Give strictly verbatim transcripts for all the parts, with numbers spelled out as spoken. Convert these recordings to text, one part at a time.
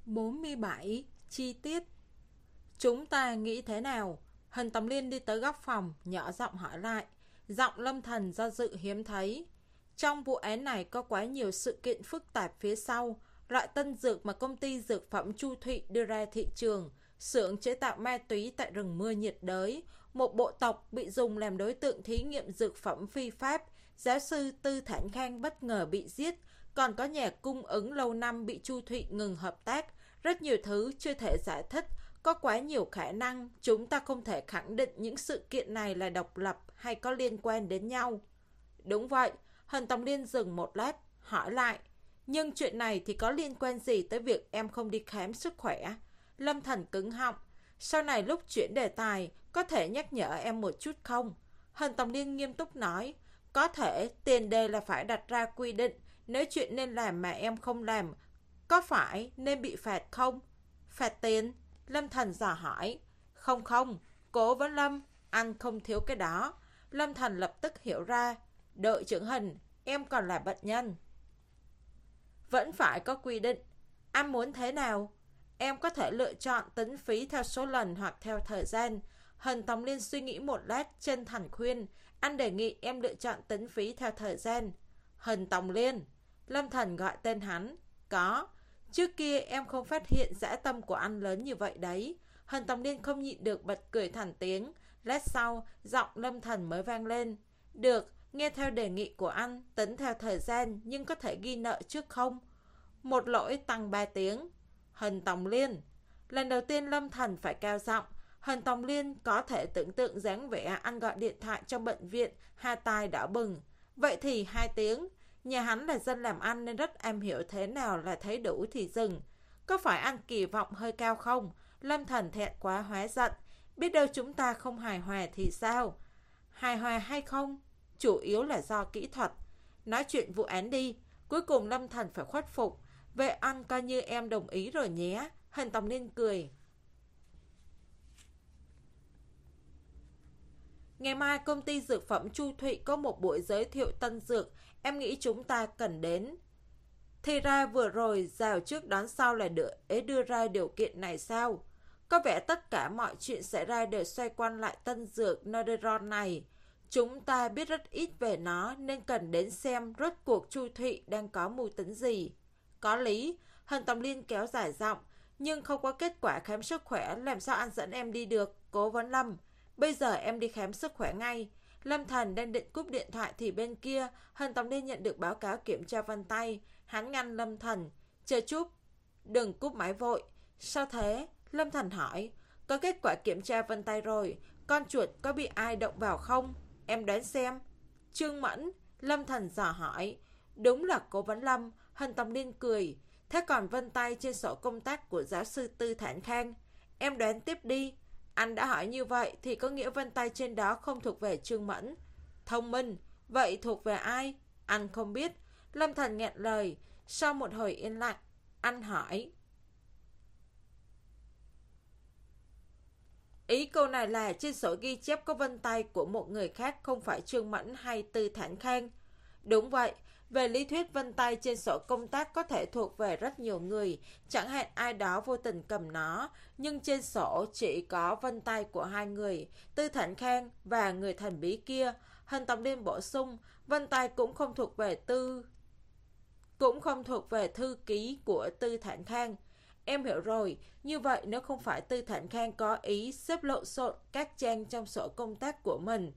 bốn mươi bảy. Chi tiết. Chúng ta nghĩ thế nào? Hân Tầm Liên đi tới góc phòng, nhỏ giọng hỏi lại. Giọng Lâm Thần do dự hiếm thấy. Trong vụ án này có quá nhiều sự kiện phức tạp phía sau. Loại tân dược mà công ty dược phẩm Chu Thụy đưa ra thị trường, xưởng chế tạo ma túy tại rừng mưa nhiệt đới, một bộ tộc bị dùng làm đối tượng thí nghiệm dược phẩm phi pháp, giáo sư Tư Thản Khang bất ngờ bị giết, còn có nhà cung ứng lâu năm bị Chu Thụy ngừng hợp tác. Rất nhiều thứ chưa thể giải thích, có quá nhiều khả năng, chúng ta không thể khẳng định những sự kiện này là độc lập hay có liên quan đến nhau. Đúng vậy, Hân Tòng Liên dừng một lát, hỏi lại. Nhưng chuyện này thì có liên quan gì tới việc em không đi khám sức khỏe? Lâm Thần cứng họng. Sau này lúc chuyển đề tài, có thể nhắc nhở em một chút không? Hân Tòng Liên nghiêm túc nói. Có thể, tiền đề là phải đặt ra quy định. Nếu chuyện nên làm mà em không làm, có phải nên bị phạt không? Phạt tiền? Lâm Thần dò hỏi. Không không, Cố Vấn Lâm, anh không thiếu cái đó. Lâm Thần lập tức hiểu ra. Đội trưởng Hình, em còn là bệnh nhân. Vẫn phải có quy định. Anh muốn thế nào? Em có thể lựa chọn tính phí theo số lần hoặc theo thời gian. Hân Tòng Liên suy nghĩ một lát, chân thành khuyên. Anh đề nghị em lựa chọn tính phí theo thời gian. Hân Tòng Liên. Lâm Thần gọi tên hắn. Có. Trước kia em không phát hiện dã tâm của anh lớn như vậy đấy. Hân Tòng Liên không nhịn được bật cười thành tiếng. Lát sau, giọng Lâm Thần mới vang lên. Được, nghe theo đề nghị của anh, tính theo thời gian nhưng có thể ghi nợ trước không? Một lỗi tăng ba tiếng. Hân Tòng Liên. Lần đầu tiên Lâm Thần phải cao giọng. Hân Tòng Liên có thể tưởng tượng dáng vẻ anh gọi điện thoại trong bệnh viện, hai tai đỏ bừng. Vậy thì hai tiếng. Nhà hắn là dân làm ăn nên rất am hiểu thế nào là thấy đủ thì dừng. Có phải anh kỳ vọng hơi cao không? Lâm Thần thẹn quá hóa giận. Biết đâu chúng ta không hài hòa thì sao? Hài hòa hay không? Chủ yếu là do kỹ thuật. Nói chuyện vụ án đi. Cuối cùng Lâm Thần phải khuất phục. Vậy anh coi như em đồng ý rồi nhé. Hân Tòng Liên cười. Ngày mai công ty dược phẩm Chu Thụy có một buổi giới thiệu tân dược. Em nghĩ chúng ta cần đến. Thì ra vừa rồi rào trước đón sau là để đưa ra điều kiện này sao? Có vẻ tất cả mọi chuyện xảy ra đều xoay quanh lại tân dược Norderon này. Chúng ta biết rất ít về nó nên cần đến xem rốt cuộc Chu Thụy đang có mưu tính gì. Có lý, Hân Tòng Liên kéo dài giọng. Nhưng không có kết quả khám sức khỏe, làm sao anh dẫn em đi được? Cố Vấn Lâm. Bây giờ em đi khám sức khỏe ngay. Lâm Thần đang định cúp điện thoại thì bên kia, Hân Tòng Liên nhận được báo cáo kiểm tra vân tay. Hắn ngăn Lâm Thần. Chờ chút, đừng cúp máy vội. Sao thế? Lâm Thần hỏi. Có kết quả kiểm tra vân tay rồi. Con chuột có bị ai động vào không? Em đoán xem. Trương Mẫn. Lâm Thần dò hỏi. Đúng là Cố Vấn Lâm. Hân Tòng Liên cười. Thế còn vân tay trên sổ công tác của giáo sư Tư Thản Khang? Em đoán tiếp đi. Anh đã hỏi như vậy thì có nghĩa vân tay trên đó không thuộc về Trương Mẫn. Thông minh. Vậy thuộc về ai? Anh không biết. Lâm Thần nghẹn lời. Sau một hồi yên lặng, anh hỏi. Ý câu này là trên sổ ghi chép có vân tay của một người khác không phải Trương Mẫn hay Tư Thản Khang. Đúng vậy. Về lý thuyết vân tay trên sổ công tác có thể thuộc về rất nhiều người, chẳng hạn ai đó vô tình cầm nó, nhưng trên sổ chỉ có vân tay của hai người, Tư Thản Khang và người thần bí kia. Hân Tòng Liên bổ sung, vân tay cũng không thuộc về tư cũng không thuộc về thư ký của Tư Thản Khang. Em hiểu rồi, như vậy nếu không phải Tư Thản Khang có ý xếp lộn xộn các trang trong sổ công tác của mình,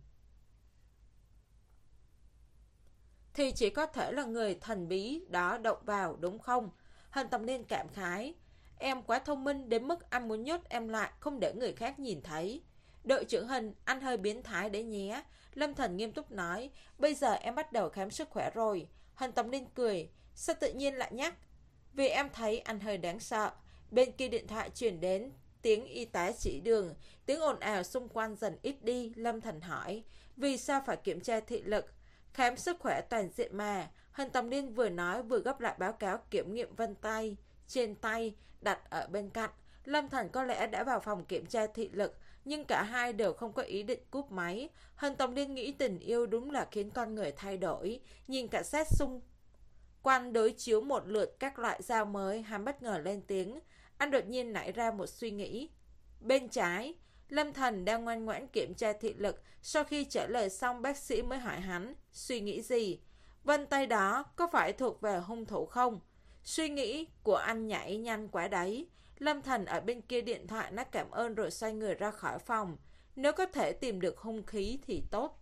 thì chỉ có thể là người thần bí đó động vào, đúng không? Hân Tòng Liên cảm khái. Em quá thông minh đến mức anh muốn nhốt em lại, không để người khác nhìn thấy. Đội trưởng Hình, anh hơi biến thái đấy nhé. Lâm Thần nghiêm túc nói. Bây giờ em bắt đầu khám sức khỏe rồi. Hân Tòng Liên cười. Sao tự nhiên lại nhắc? Vì em thấy anh hơi đáng sợ. Bên kia điện thoại chuyển đến tiếng y tá chỉ đường. Tiếng ồn ào xung quanh dần ít đi. Lâm Thần hỏi. Vì sao phải kiểm tra thị lực? Khám sức khỏe toàn diện mà. Hân Tòng Liên vừa nói vừa gấp lại báo cáo kiểm nghiệm vân tay trên tay đặt ở bên cạnh. Lâm Thần có lẽ đã vào phòng kiểm tra thị lực, nhưng cả hai đều không có ý định cúp máy. Hân Tòng Liên nghĩ tình yêu đúng là khiến con người thay đổi. Nhìn cả xét xung quanh đối chiếu một lượt các loại dao mới, hắn bất ngờ lên tiếng. Anh đột nhiên nảy ra một suy nghĩ. Bên trái, Lâm Thần đang ngoan ngoãn kiểm tra thị lực. Sau khi trả lời xong, bác sĩ mới hỏi hắn, suy nghĩ gì? Vân tay đó có phải thuộc về hung thủ không? Suy nghĩ của anh nhảy nhanh quá đấy. Lâm Thần ở bên kia điện thoại nói cảm ơn rồi xoay người ra khỏi phòng. Nếu có thể tìm được hung khí thì tốt.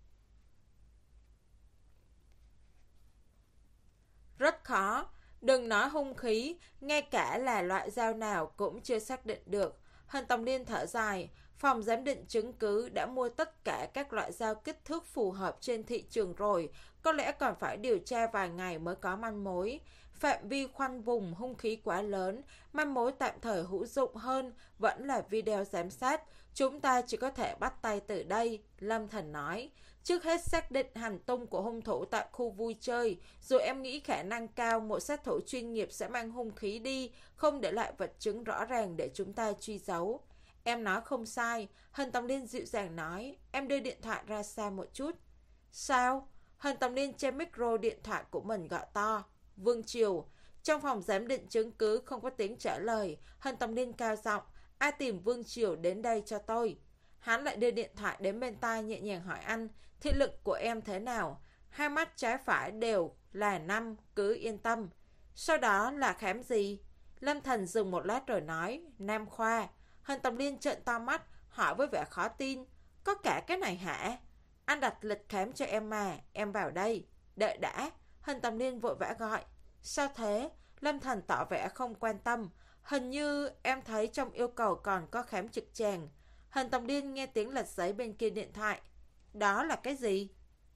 Rất khó. Đừng nói hung khí, ngay cả là loại dao nào cũng chưa xác định được. Hân Tòng Liên thở dài, phòng giám định chứng cứ đã mua tất cả các loại dao kích thước phù hợp trên thị trường rồi, có lẽ còn phải điều tra vài ngày mới có manh mối. Phạm vi khoanh vùng hung khí quá lớn, manh mối tạm thời hữu dụng hơn vẫn là video giám sát. Chúng ta chỉ có thể bắt tay từ đây, Lâm Thần nói. Trước hết xác định hành tung của hung thủ tại khu vui chơi, rồi em nghĩ khả năng cao một sát thủ chuyên nghiệp sẽ mang hung khí đi, không để lại vật chứng rõ ràng để chúng ta truy dấu. Em nói không sai, Hân Tòng Liên dịu dàng nói, em đưa điện thoại ra xa một chút. Sao? Hân Tòng Liên trên micro điện thoại của mình gọi to. Vương Triều. Trong phòng giám định chứng cứ không có tiếng trả lời, Hân Tòng Liên cao giọng, ai tìm Vương Triều đến đây cho tôi. Hắn lại đưa điện thoại đến bên tai nhẹ nhàng hỏi anh, thị lực của em thế nào? Hai mắt trái phải đều là năm, cứ yên tâm. Sau đó là khám gì? Lâm Thần dừng một lát rồi nói, Nam khoa. Hân Tòng Liên trợn to mắt, hỏi với vẻ khó tin, có cả cái này hả? Anh đặt lịch khám cho em mà, em vào đây. Đợi đã. Hân Tòng Liên vội vã gọi. Sao thế? Lâm Thần tỏ vẻ không quan tâm. Hình như em thấy trong yêu cầu còn có khám trực tràng. Hân Tòng Liên nghe tiếng lật giấy bên kia điện thoại. Đó là cái gì?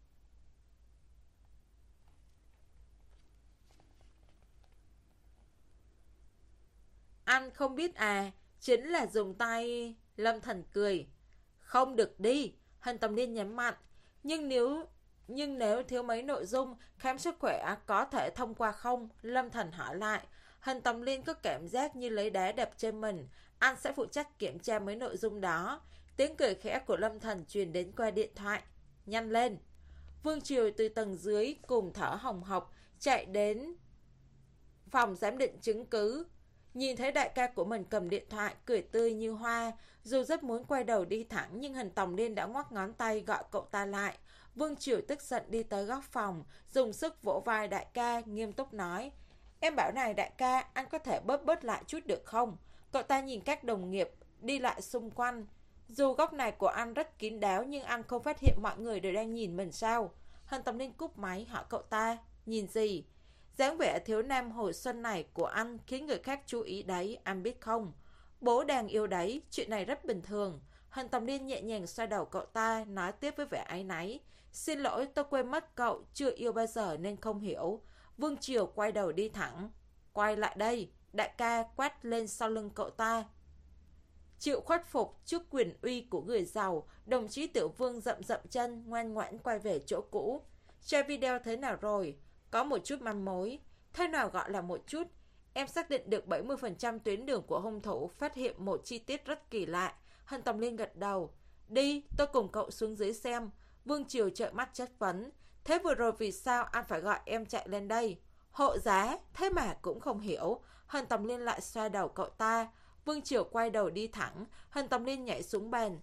Anh không biết à? Chính là dùng tay... Lâm Thần cười. Không được đi. Hân Tòng Liên nhấn mạnh. Nhưng nếu... Nhưng nếu thiếu mấy nội dung, khám sức khỏe có thể thông qua không? Lâm Thần hỏi lại. Hân Tòng Liên có cảm giác như lấy đá đập trên mình. Anh sẽ phụ trách kiểm tra mấy nội dung đó. Tiếng cười khẽ của Lâm Thần truyền đến qua điện thoại. Nhanh lên. Vương Triều từ tầng dưới cùng thở hồng hộc chạy đến phòng giám định chứng cứ. Nhìn thấy đại ca của mình cầm điện thoại, cười tươi như hoa. Dù rất muốn quay đầu đi thẳng, nhưng Hân Tòng Liên đã ngoắc ngón tay gọi cậu ta lại. Vương Triều tức giận đi tới góc phòng, dùng sức vỗ vai đại ca, nghiêm túc nói. Em bảo này đại ca, anh có thể bớt bớt lại chút được không? Cậu ta nhìn các đồng nghiệp đi lại xung quanh. Dù góc này của anh rất kín đáo, nhưng anh không phát hiện mọi người đều đang nhìn mình sao? Hân Tòng Liên cúp máy hỏi cậu ta, nhìn gì? Dáng vẻ thiếu nam hồi xuân này của anh khiến người khác chú ý đấy, anh biết không? Bố đang yêu đấy, chuyện này rất bình thường. Hân Tòng Liên nhẹ nhàng xoay đầu cậu ta, nói tiếp với vẻ áy náy. Xin lỗi, tôi quên mất cậu chưa yêu bao giờ nên không hiểu. Vương Triều quay đầu đi thẳng. Quay lại đây, đại ca quát lên sau lưng cậu ta. Chịu khuất phục trước quyền uy của người giàu, đồng chí Tiểu Vương dậm dậm chân, ngoan ngoãn quay về chỗ cũ. Share video thế nào rồi? Có một chút manh mối. Thế nào gọi là một chút? Em xác định được bảy mươi phần trăm tuyến đường của hung thủ, phát hiện một chi tiết rất kỳ lạ. Hân Tòng Liên gật đầu. Đi, tôi cùng cậu xuống dưới xem. Vương Triều trợn mắt chất vấn. Thế vừa rồi vì sao anh phải gọi em chạy lên đây? Hộ giá, thế mà cũng không hiểu. Hân Tòng Liên lại xoa đầu cậu ta. Vương Triều quay đầu đi thẳng. Hân Tòng Liên nhảy xuống bàn.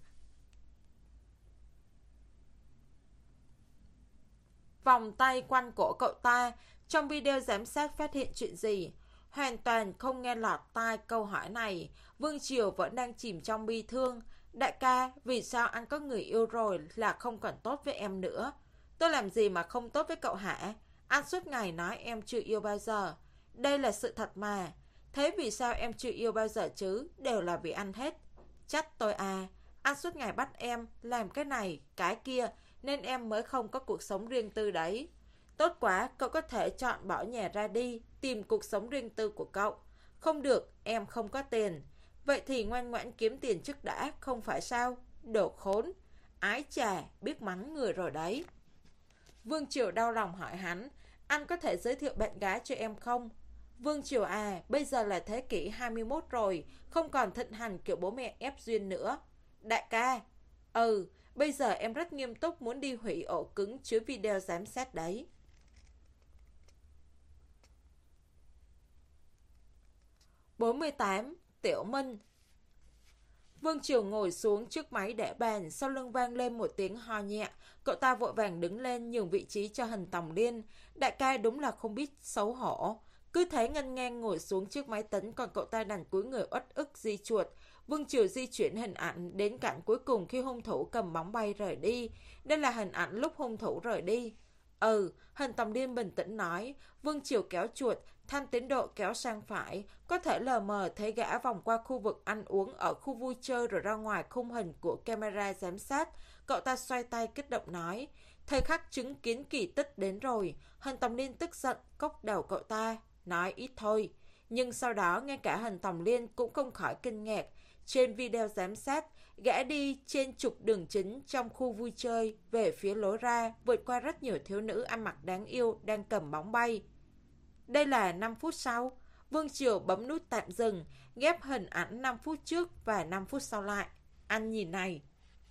Vòng tay quanh cổ cậu ta. Trong video giám sát phát hiện chuyện gì? Hoàn toàn không nghe lọt tai câu hỏi này. Vương Triều vẫn đang chìm trong bi thương. Đại ca, vì sao anh có người yêu rồi là không còn tốt với em nữa? Tôi làm gì mà không tốt với cậu hả? Anh suốt ngày nói em chưa yêu bao giờ. Đây là sự thật mà. Thế vì sao em chưa yêu bao giờ chứ? Đều là vì anh hết. Chắc tôi à. Anh suốt ngày bắt em làm cái này, cái kia, nên em mới không có cuộc sống riêng tư đấy. Tốt quá, cậu có thể chọn bỏ nhà ra đi, tìm cuộc sống riêng tư của cậu. Không được, em không có tiền. Vậy thì ngoan ngoãn kiếm tiền trước đã, không phải sao? Đồ khốn. Ái chà, biết mắng người rồi đấy. Vương Triều đau lòng hỏi hắn, anh có thể giới thiệu bạn gái cho em không? Vương Triều à, bây giờ là thế kỷ hai mươi mốt rồi, không còn thịnh hành kiểu bố mẹ ép duyên nữa. Đại ca, ừ, bây giờ em rất nghiêm túc muốn đi hủy ổ cứng chứa video giám sát đấy. bốn mươi tám. Tiểu Minh. Vương Triều ngồi xuống trước máy để bàn, sau lưng vang lên một tiếng ho nhẹ. Cậu ta vội vàng đứng lên nhường vị trí cho Hình Tòng Liên. Đại ca đúng là không biết xấu hổ. Cứ thế ngân ngang ngồi xuống trước máy tính, còn cậu ta đành cúi người uất ức di chuột. Vương Triều di chuyển hình ảnh đến cảnh cuối cùng khi hung thủ cầm bóng bay rời đi. Đây là hình ảnh lúc hung thủ rời đi. Ừ, Hình Tòng Liên bình tĩnh nói. Vương Triều kéo chuột, thanh tiến độ kéo sang phải, có thể lờ mờ thấy gã vòng qua khu vực ăn uống ở khu vui chơi rồi ra ngoài khung hình của camera giám sát. Cậu ta xoay tay kích động nói, thời khắc chứng kiến kỳ tích đến rồi. Hình Tòng Liên tức giận cốc đầu cậu ta, nói ít thôi. Nhưng sau đó ngay cả Hình Tòng Liên cũng không khỏi kinh ngạc. Trên video giám sát, gã đi trên trục đường chính trong khu vui chơi, về phía lối ra, vượt qua rất nhiều thiếu nữ ăn mặc đáng yêu đang cầm bóng bay. Đây là năm phút sau. Vương Triều bấm nút tạm dừng, ghép hình ảnh năm phút trước và năm phút sau lại. Anh nhìn này.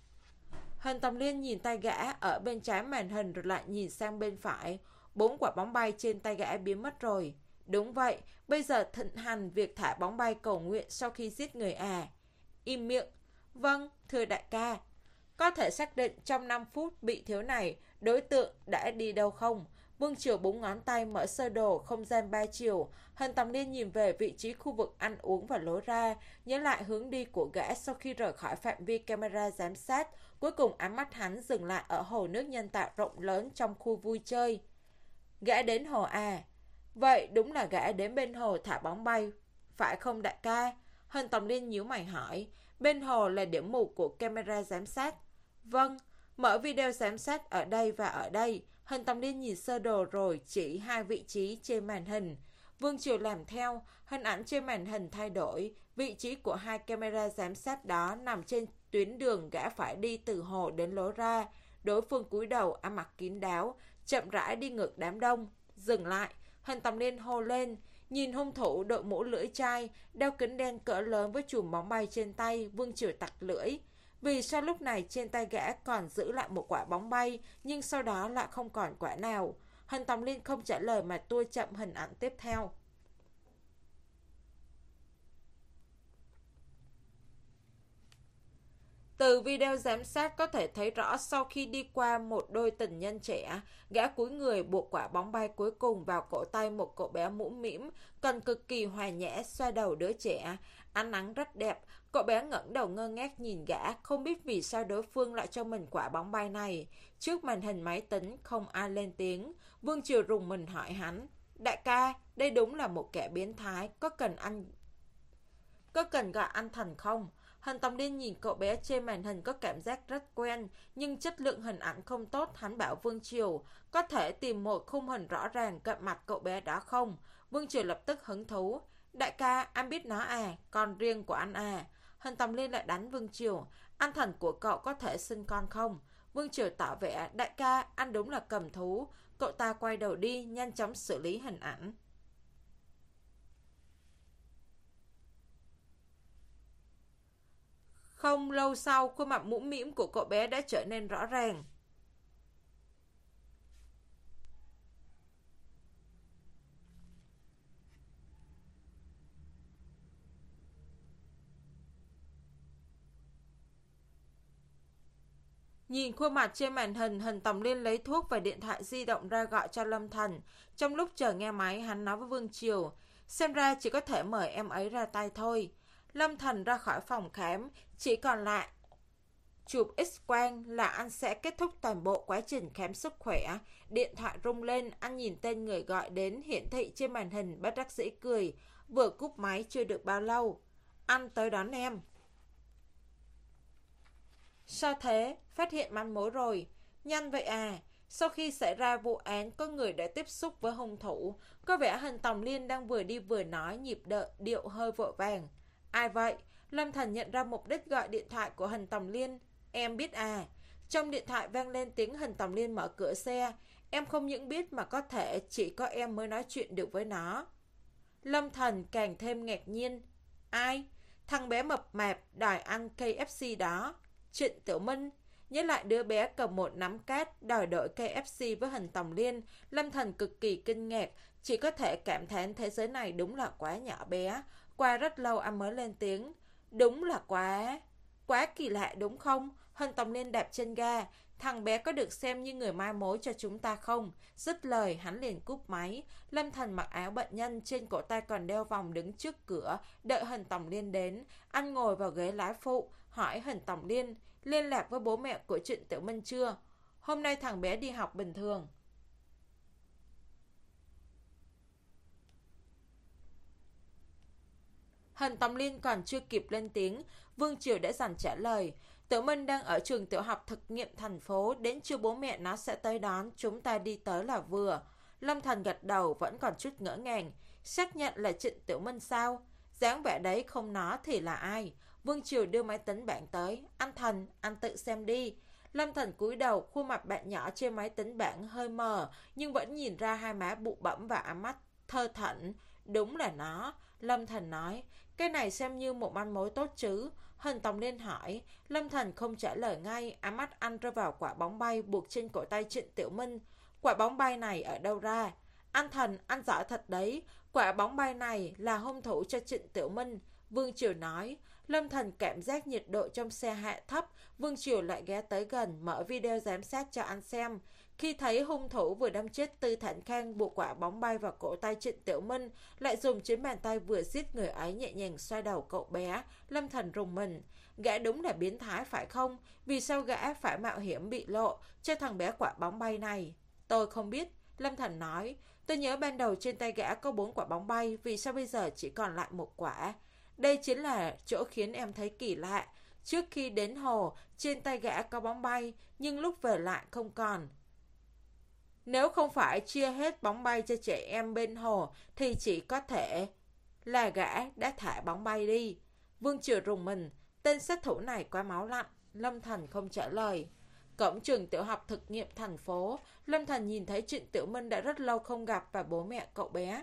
Hình Tòng Liên nhìn tay gã ở bên trái màn hình rồi lại nhìn sang bên phải. Bốn quả bóng bay trên tay gã biến mất rồi. Đúng vậy, bây giờ thịnh hành việc thả bóng bay cầu nguyện sau khi giết người à. Im miệng. Vâng, thưa đại ca. Có thể xác định trong năm phút bị thiếu này, đối tượng đã đi đâu không? Vương Triều búng ngón tay mở sơ đồ không gian ba chiều. Hình Tòng Liên nhìn về vị trí khu vực ăn uống và lối ra, nhớ lại hướng đi của gã sau khi rời khỏi phạm vi camera giám sát. Cuối cùng ánh mắt hắn dừng lại ở hồ nước nhân tạo rộng lớn trong khu vui chơi. Gã đến hồ à? Vậy đúng là gã đến bên hồ thả bóng bay, phải không đại ca? Hình Tòng Liên nhíu mày hỏi. Bên hồ là điểm mù của camera giám sát. Vâng, mở video giám sát ở đây và ở đây. Hình Tòng Liên nhìn sơ đồ rồi chỉ hai vị trí trên màn hình. Vương Triều làm theo, hình ảnh trên màn hình thay đổi. Vị trí của hai camera giám sát đó nằm trên tuyến đường gã phải đi từ hồ đến lối ra. Đối phương cúi đầu ăn mặc kín đáo, chậm rãi đi ngược đám đông. Dừng lại, Hình Tòng Liên hô lên. Nhìn hung thủ đội mũ lưỡi chai, đeo kính đen cỡ lớn với chùm bóng bay trên tay, Vương Triều tặc lưỡi. Vì sao lúc này trên tay gã còn giữ lại một quả bóng bay, nhưng sau đó lại không còn quả nào? Hình Tòng Liên không trả lời mà tua chậm hình ảnh tiếp theo. Từ video giám sát có thể thấy rõ sau khi đi qua một đôi tình nhân trẻ, gã cúi người buộc quả bóng bay cuối cùng vào cổ tay một cậu bé mũm mĩm, còn cực kỳ hòa nhã xoa đầu đứa trẻ. Ánh nắng rất đẹp, cậu bé ngẩng đầu ngơ ngác nhìn gã, không biết vì sao đối phương lại cho mình quả bóng bay này. Trước màn hình máy tính không ai lên tiếng, Vương Triều rùng mình hỏi hắn, đại ca, đây đúng là một kẻ biến thái, có cần anh... Có cần gọi anh Thành không? Hình Tòng Liên nhìn cậu bé trên màn hình có cảm giác rất quen, nhưng chất lượng hình ảnh không tốt. Hắn bảo Vương Triều, có thể tìm một khung hình rõ ràng cận mặt cậu bé đó không? Vương Triều lập tức hứng thú. Đại ca, anh biết nó à? Con riêng của anh à? Hình Tòng Liên lại đánh Vương Triều. Anh Thành của cậu có thể sinh con không? Vương Triều tỏ vẻ, đại ca, anh đúng là cầm thú. Cậu ta quay đầu đi, nhanh chóng xử lý hình ảnh. Không lâu sau, khuôn mặt mũm mĩm của cậu bé đã trở nên rõ ràng. Nhìn khuôn mặt trên màn hình, Hình Tòng Liên lấy thuốc và điện thoại di động ra gọi cho Lâm Thành. Trong lúc chờ nghe máy, hắn nói với Vương Triều, xem ra chỉ có thể mời em ấy ra tay thôi. Lâm Thành ra khỏi phòng khám, chỉ còn lại chụp X-quang là anh sẽ kết thúc toàn bộ quá trình khám sức khỏe. Điện thoại rung lên, anh nhìn tên người gọi đến hiển thị trên màn hình, bất đắc dĩ cười. Vừa cúp máy chưa được bao lâu. Anh tới đón em. Sao thế? Phát hiện manh mối rồi. Nhanh vậy à? Sau khi xảy ra vụ án, có người đã tiếp xúc với hung thủ. Có vẻ Hình Tòng Liên đang vừa đi vừa nói, nhịp đợi điệu hơi vội vàng. Ai vậy? Lâm Thành nhận ra mục đích gọi điện thoại của Hình Tòng Liên. Em biết à? Trong điện thoại vang lên tiếng Hình Tòng Liên mở cửa xe. Em không những biết mà có thể chỉ có em mới nói chuyện được với nó. Lâm Thành càng thêm ngạc nhiên. Ai? Thằng bé mập mạp đòi ăn ca ép xê đó. Trịnh Tiểu Minh. Nhớ lại đứa bé cầm một nắm cát đòi đổi ca ép xê với Hình Tòng Liên, Lâm Thành cực kỳ kinh ngạc. Chỉ có thể cảm thán thế giới này đúng là quá nhỏ bé. Qua rất lâu anh mới lên tiếng. Đúng là quá... Quá kỳ lạ đúng không? Hân Tòng Liên đạp chân ga. Thằng bé có được xem như người mai mối cho chúng ta không? Dứt lời hắn liền cúp máy. Lâm Thần mặc áo bệnh nhân, trên cổ tay còn đeo vòng, đứng trước cửa đợi Hân Tòng Liên đến. Anh ngồi vào ghế lái phụ, hỏi Hân Tòng Liên: liên lạc với bố mẹ của Trịnh Tiểu Minh chưa? Hôm nay thằng bé đi học bình thường. Hân Tòng Liên còn chưa kịp lên tiếng, Vương Triều đã dần trả lời. Tiểu Minh đang ở trường tiểu học thực nghiệm thành phố, đến trưa bố mẹ nó sẽ tới đón, chúng ta đi tới là vừa. Lâm Thần gật đầu, vẫn còn chút ngỡ ngàng. Xác nhận là Trịnh Tiểu Minh sao? Dáng vẻ đấy không nó thì là ai? Vương Triều đưa máy tính bảng tới. Anh Thần, anh tự xem đi. Lâm Thần cúi đầu, khuôn mặt bạn nhỏ trên máy tính bảng hơi mờ, nhưng vẫn nhìn ra hai má bụ bẫm và ánh mắt thơ thẩn. Đúng là nó. Lâm Thần nói. Cái này xem như một manh mối tốt chứ? Hân Tòng Liên hỏi. Lâm Thần không trả lời ngay, ánh mắt anh rơi vào quả bóng bay buộc trên cổ tay Trịnh Tiểu Minh. Quả bóng bay này ở đâu ra? Anh Thần, anh giỏi thật đấy. Quả bóng bay này là hung thủ cho Trịnh Tiểu Minh. Vương Triều nói. Lâm Thần cảm giác nhiệt độ trong xe hạ thấp. Vương Triều lại ghé tới gần, mở video giám sát cho anh xem. Khi thấy hung thủ vừa đâm chết Tư Thản Khang buộc quả bóng bay vào cổ tay Trịnh Tiểu Minh, lại dùng chính bàn tay vừa giết người ấy nhẹ nhàng xoay đầu cậu bé, Lâm Thần rùng mình. Gã đúng là biến thái phải không? Vì sao gã phải mạo hiểm bị lộ cho thằng bé quả bóng bay này? Tôi không biết, Lâm Thần nói. Tôi nhớ ban đầu trên tay gã có bốn quả bóng bay, vì sao bây giờ chỉ còn lại một quả? Đây chính là chỗ khiến em thấy kỳ lạ. Trước khi đến hồ, trên tay gã có bóng bay, nhưng lúc về lại không còn. Nếu không phải chia hết bóng bay cho trẻ em bên hồ, thì chỉ có thể là gã đã thả bóng bay đi. Vương Triều rùng mình. Tên sát thủ này quá máu lạnh. Lâm Thần không trả lời. Cổng trường tiểu học thực nghiệm thành phố, Lâm Thần nhìn thấy Trịnh Tiểu Minh đã rất lâu không gặp và bố mẹ cậu bé.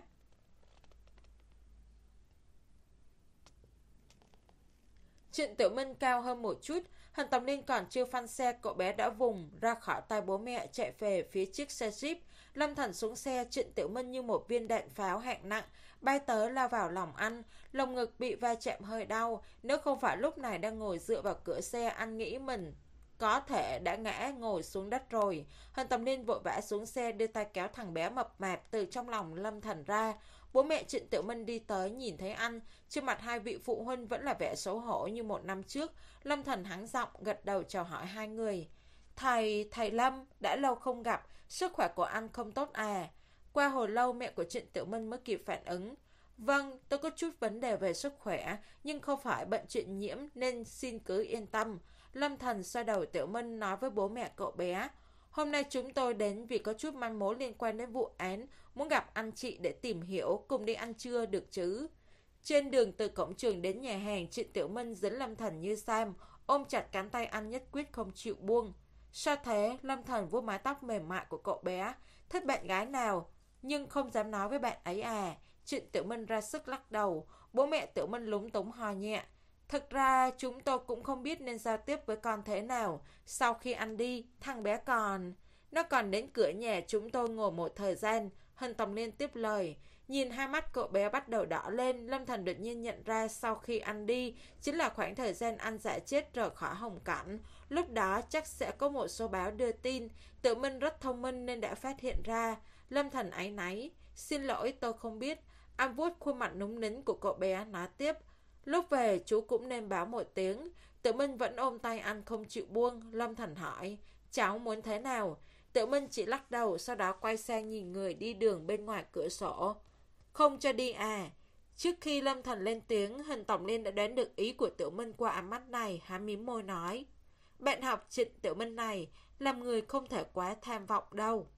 Trịnh Tiểu Minh cao hơn một chút. Hân Tòng Liên còn chưa phanh xe, cậu bé đã vùng ra khỏi tay bố mẹ, chạy về phía chiếc xe Jeep. Lâm Thần xuống xe, Trịnh Tiểu Minh như một viên đạn pháo hạng nặng bay tới lao vào lòng anh. Lồng ngực bị va chạm hơi đau. Nếu không phải lúc này đang ngồi dựa vào cửa xe, anh nghĩ mình có thể đã ngã ngồi xuống đất rồi. Hân Tòng Liên vội vã xuống xe, đưa tay kéo thằng bé mập mạp từ trong lòng Lâm Thần ra. Bố mẹ Trịnh Tiểu Minh đi tới, nhìn thấy anh, trên mặt hai vị phụ huynh vẫn là vẻ xấu hổ như một năm trước. Lâm Thần hắng giọng gật đầu chào hỏi hai người. Thầy, thầy Lâm, đã lâu không gặp, sức khỏe của anh không tốt à? Qua hồi lâu mẹ của Trịnh Tiểu Minh mới kịp phản ứng. Vâng, tôi có chút vấn đề về sức khỏe, nhưng không phải bệnh truyền nhiễm nên xin cứ yên tâm. Lâm Thần xoay đầu Tiểu Minh nói với bố mẹ cậu bé. Hôm nay chúng tôi đến vì có chút manh mối liên quan đến vụ án, muốn gặp anh chị để tìm hiểu, cùng đi ăn trưa được chứ? Trên đường từ cổng trường đến nhà hàng, Trịnh Tiểu Minh dính Lâm Thần như Sam, ôm chặt cánh tay anh nhất quyết không chịu buông. Sao thế? Lâm Thần vuốt mái tóc mềm mại của cậu bé. Thích bạn gái nào? Nhưng không dám nói với bạn ấy à? Trịnh Tiểu Minh ra sức lắc đầu. Bố mẹ Tiểu Minh lúng túng ho nhẹ. Thực ra chúng tôi cũng không biết nên giao tiếp với con thế nào. Sau khi anh đi, thằng bé còn... Nó còn đến cửa nhà chúng tôi ngồi một thời gian. Hân Tòng Liên tiếp lời. Nhìn hai mắt cậu bé bắt đầu đỏ lên, Lâm Thần đột nhiên nhận ra sau khi anh đi chính là khoảng thời gian anh giả chết rời khỏi Hồng Cảnh. Lúc đó chắc sẽ có một số báo đưa tin. Tiểu Minh rất thông minh nên đã phát hiện ra. Lâm Thần áy náy. Xin lỗi, tôi không biết. Anh vuốt khuôn mặt núng nính của cậu bé nói tiếp. Lúc về chú cũng nên báo một tiếng. Tiểu Minh vẫn ôm tay anh không chịu buông. Lâm Thần hỏi. Cháu muốn thế nào? Tiểu Minh chỉ lắc đầu, sau đó quay sang nhìn người đi đường bên ngoài cửa sổ. Không cho đi à? Trước khi Lâm Thần lên tiếng, Hân Tòng Liên đã đoán được ý của Tiểu Minh qua ánh mắt này, hắn mím môi nói. Bạn học Trịnh Tiểu Minh này, làm người không thể quá tham vọng đâu.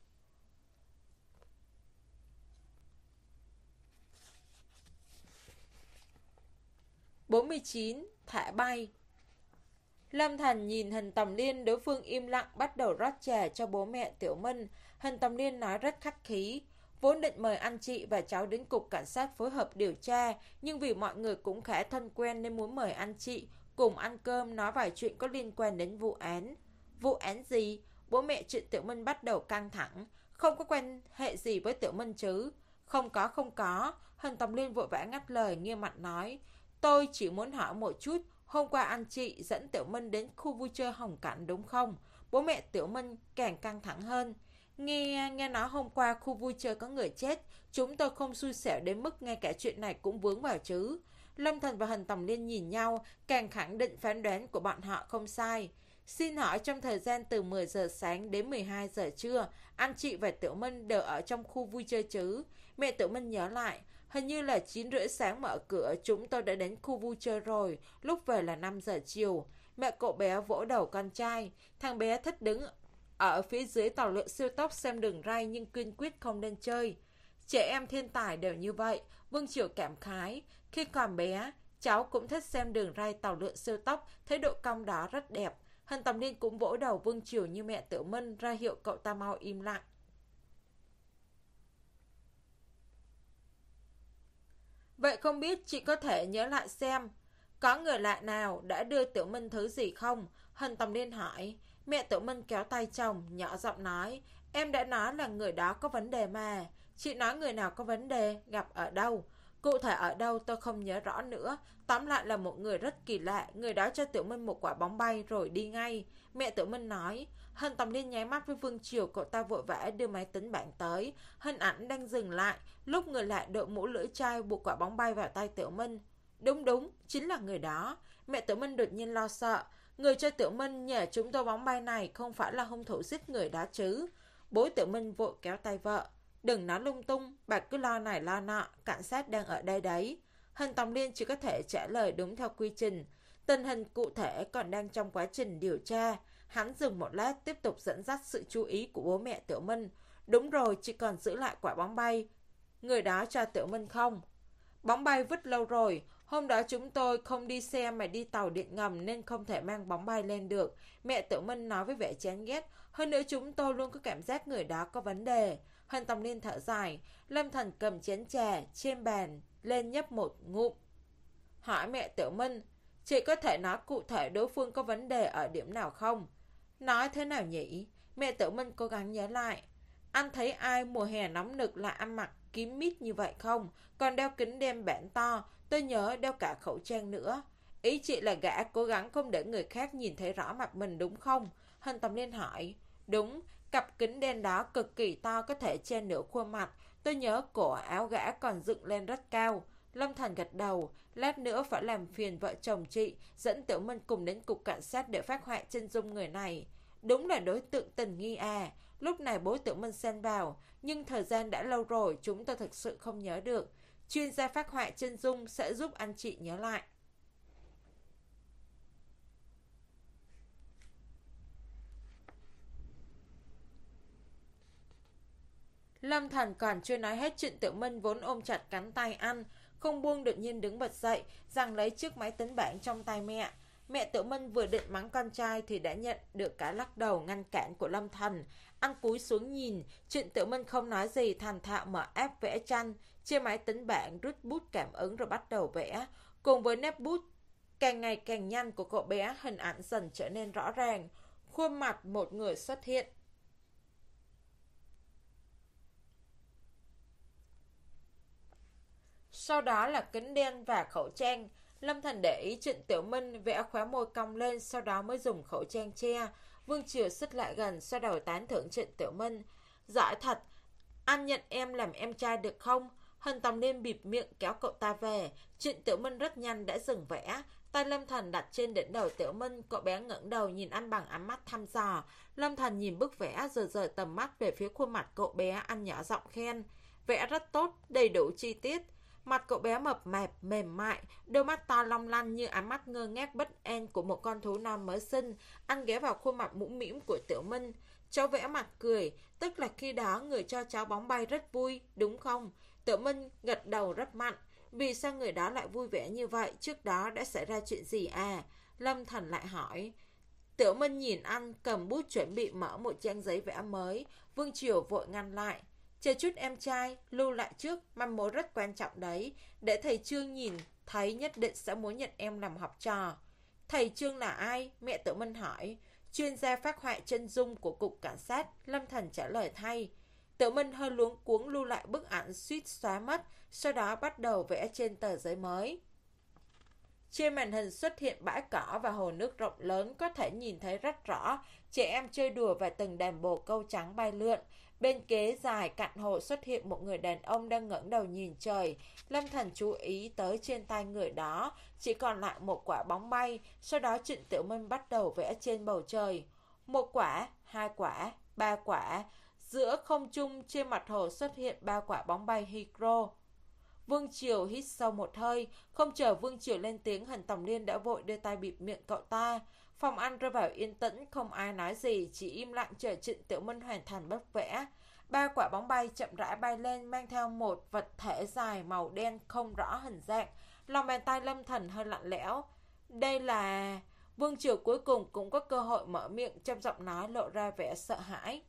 bốn mươi chín. Thả bay. Lâm Thần nhìn Hân Tòng Liên, đối phương im lặng bắt đầu rót trà cho bố mẹ Tiểu Minh. Hân Tòng Liên nói rất khách khí. Vốn định mời anh chị và cháu đến cục cảnh sát phối hợp điều tra, nhưng vì mọi người cũng khá thân quen nên muốn mời anh chị cùng ăn cơm nói vài chuyện có liên quan đến vụ án. Vụ án gì? Bố mẹ Trịnh Tiểu Minh bắt đầu căng thẳng. Không có quan hệ gì với Tiểu Minh chứ? Không có, không có. Hân Tầm Liên vội vã ngắt lời, nghiêm mặt nói. Tôi chỉ muốn hỏi một chút, hôm qua anh chị dẫn Tiểu Minh đến khu vui chơi Hồng Cảnh đúng không? Bố mẹ Tiểu Minh càng căng thẳng hơn. Nghe nghe nói hôm qua khu vui chơi có người chết, chúng tôi không xui xẻo đến mức ngay cả chuyện này cũng vướng vào chứ. Lâm Thần và Hân Tầm Liên nhìn nhau, càng khẳng định phán đoán của bọn họ không sai. Xin hỏi trong thời gian từ mười giờ sáng đến mười hai giờ trưa, anh chị và Tiểu Minh đều ở trong khu vui chơi chứ? Mẹ Tiểu Minh nhớ lại, hình như là chín rưỡi sáng mở cửa, chúng tôi đã đến khu vui chơi rồi, lúc về là năm giờ chiều. Mẹ cậu bé vỗ đầu con trai, thằng bé thích đứng ở phía dưới tàu lượn siêu tốc xem đường ray nhưng kiên quyết không nên chơi. Trẻ em thiên tài đều như vậy, Vương Triều cảm khái. Khi còn bé, cháu cũng thích xem đường ray tàu lượn siêu tốc, thấy độ cong đó rất đẹp. Hân Tầm Liên cũng vỗ đầu Vương Triều như mẹ Tiểu Minh, ra hiệu cậu ta mau im lặng. Vậy không biết chị có thể nhớ lại xem, có người lạ nào đã đưa Tiểu Minh thứ gì không? Hân Tầm Liên hỏi. Mẹ Tiểu Minh kéo tay chồng, nhỏ giọng nói. Em đã nói là người đó có vấn đề mà. Chị nói người nào có vấn đề, gặp ở đâu? Cụ thể ở đâu tôi không nhớ rõ nữa. Tóm lại là một người rất kỳ lạ. Người đó cho Tiểu Minh một quả bóng bay rồi đi ngay. Mẹ Tiểu Minh nói. Hân Tầm Liên nháy mắt với Vương Triều, cậu ta vội vã đưa máy tính bảng tới. Hình ảnh đang dừng lại, lúc người lạ đội mũ lưỡi chai buộc quả bóng bay vào tay Tiểu Minh. Đúng đúng, chính là người đó. Mẹ Tiểu Minh đột nhiên lo sợ. Người cho Tiểu Minh nhờ chúng tôi bóng bay này không phải là hung thủ giết người đó chứ? Bố Tiểu Minh vội kéo tay vợ. Đừng nói lung tung, bà cứ lo này lo nọ, cảnh sát đang ở đây đấy. Hân Tầm Liên chỉ có thể trả lời đúng theo quy trình. Tình hình cụ thể còn đang trong quá trình điều tra. Hắn dừng một lát, tiếp tục dẫn dắt sự chú ý của bố mẹ Tiểu Minh. Đúng rồi, chỉ còn giữ lại quả bóng bay. Người đó cho Tiểu Minh không? Bóng bay vứt lâu rồi. Hôm đó chúng tôi không đi xe mà đi tàu điện ngầm nên không thể mang bóng bay lên được. Mẹ Tiểu Minh nói với vẻ chán ghét. Hơn nữa chúng tôi luôn có cảm giác người đó có vấn đề. Hân Tầm Liên thở dài. Lâm Thần cầm chén trà trên bàn lên nhấp một ngụm. Hỏi mẹ Tiểu Minh, chị có thể nói cụ thể đối phương có vấn đề ở điểm nào không? Nói thế nào nhỉ? Mẹ Tiểu Minh cố gắng nhớ lại. Anh thấy ai mùa hè nóng nực lại ăn mặc kín mít như vậy không? Còn đeo kính đen bản to, tôi nhớ đeo cả khẩu trang nữa. Ý chị là gã cố gắng không để người khác nhìn thấy rõ mặt mình đúng không? Hân Tầm Liên hỏi. Đúng, cặp kính đen đó cực kỳ to, có thể che nửa khuôn mặt. Tôi nhớ cổ áo gã còn dựng lên rất cao. Lâm Thần gật đầu. Lát nữa phải làm phiền vợ chồng chị dẫn Tiểu Minh cùng đến cục cảnh sát để phát họa chân dung người này. Đúng là đối tượng tình nghi à. Lúc này bố Tiểu Minh xen vào. Nhưng thời gian đã lâu rồi, chúng tôi thực sự không nhớ được. Chuyên gia phác họa chân dung sẽ giúp anh chị nhớ lại. Lâm Thần còn chưa nói hết chuyện, Tiểu Minh vốn ôm chặt cánh tay anh, không buông, đột nhiên đứng bật dậy, giằng lấy chiếc máy tính bảng trong tay mẹ. Mẹ Tiểu Minh vừa định mắng con trai thì đã nhận được cả lắc đầu ngăn cản của Lâm Thần. Anh cúi xuống nhìn, chuyện Tiểu Minh không nói gì, thành thạo mở app vẽ tranh trên máy tính bảng, rút bút cảm ứng rồi bắt đầu vẽ. Cùng với nét bút càng ngày càng nhanh của cậu bé, hình ảnh dần trở nên rõ ràng. Khuôn mặt một người xuất hiện. Sau đó là kính đen và khẩu trang. Lâm Thần để ý chuyện Tiểu Minh vẽ khóe môi cong lên, sau đó mới dùng khẩu trang che. Vương Triều xích lại gần, sau đầu tán thưởng chuyện Tiểu Minh. Giỏi thật, anh nhận em làm em trai được không? Hân Tầm Liên bịt miệng kéo cậu ta về. Chuyện Tiểu Minh rất nhanh đã dừng vẽ. Tay Lâm Thần đặt trên đỉnh đầu Tiểu Minh, cậu bé ngẩng đầu nhìn anh bằng ánh mắt thăm dò. Lâm Thần nhìn bức vẽ rồi rời tầm mắt về phía khuôn mặt cậu bé, anh nhỏ giọng khen. Vẽ rất tốt, đầy đủ chi tiết. Mặt cậu bé mập mạp, mềm mại, đôi mắt to long lanh như ánh mắt ngơ ngác bất an của một con thú non mới sinh. Anh ghé vào khuôn mặt mũm mĩm của Tiểu Minh. Cháu vẽ mặt cười, tức là khi đó người cho cháu bóng bay rất vui, đúng không? Tiểu Minh gật đầu rất mạnh. Vì sao người đó lại vui vẻ như vậy? Trước đó đã xảy ra chuyện gì à? Lâm Thần lại hỏi. Tiểu Minh nhìn anh, cầm bút chuẩn bị mở một trang giấy vẽ mới. Vương Triều vội ngăn lại. Chờ chút em trai, lưu lại trước, manh mối rất quan trọng đấy. Để thầy Trương nhìn thấy nhất định sẽ muốn nhận em làm học trò. Thầy Trương là ai? Mẹ Tiểu Minh hỏi. Chuyên gia phác họa chân dung của cục cảnh sát. Lâm Thần trả lời thay. Tiểu Minh hơi luống cuống lưu lại bức ảnh suýt xóa mất, sau đó bắt đầu vẽ trên tờ giấy mới. Trên màn hình xuất hiện bãi cỏ và hồ nước rộng lớn, có thể nhìn thấy rất rõ trẻ em chơi đùa và từng đàn bồ câu trắng bay lượn. Bên kế dài cạnh hồ xuất hiện một người đàn ông đang ngẩng đầu nhìn trời. Lâm Thần chú ý tới trên tay người đó chỉ còn lại một quả bóng bay. Sau đó Trịnh Tiểu Minh bắt đầu vẽ trên bầu trời. Một quả, hai quả, ba quả. Giữa không trung trên mặt hồ xuất hiện ba quả bóng bay hydro. Vương Triều hít sâu một hơi, không chờ Vương Triều lên tiếng, Hàn Tòng Liên đã vội đưa tay bịt miệng cậu ta. Phòng ăn rơi vào yên tĩnh, không ai nói gì, chỉ im lặng chờ Trịnh Tiểu Minh hoàn thành bức vẽ. Ba quả bóng bay chậm rãi bay lên, mang theo một vật thể dài màu đen không rõ hình dạng. Lòng bàn tay Lâm Thần hơi lạnh lẽo. Đây là... Vương Triều cuối cùng cũng có cơ hội mở miệng, trong giọng nói lộ ra vẻ sợ hãi.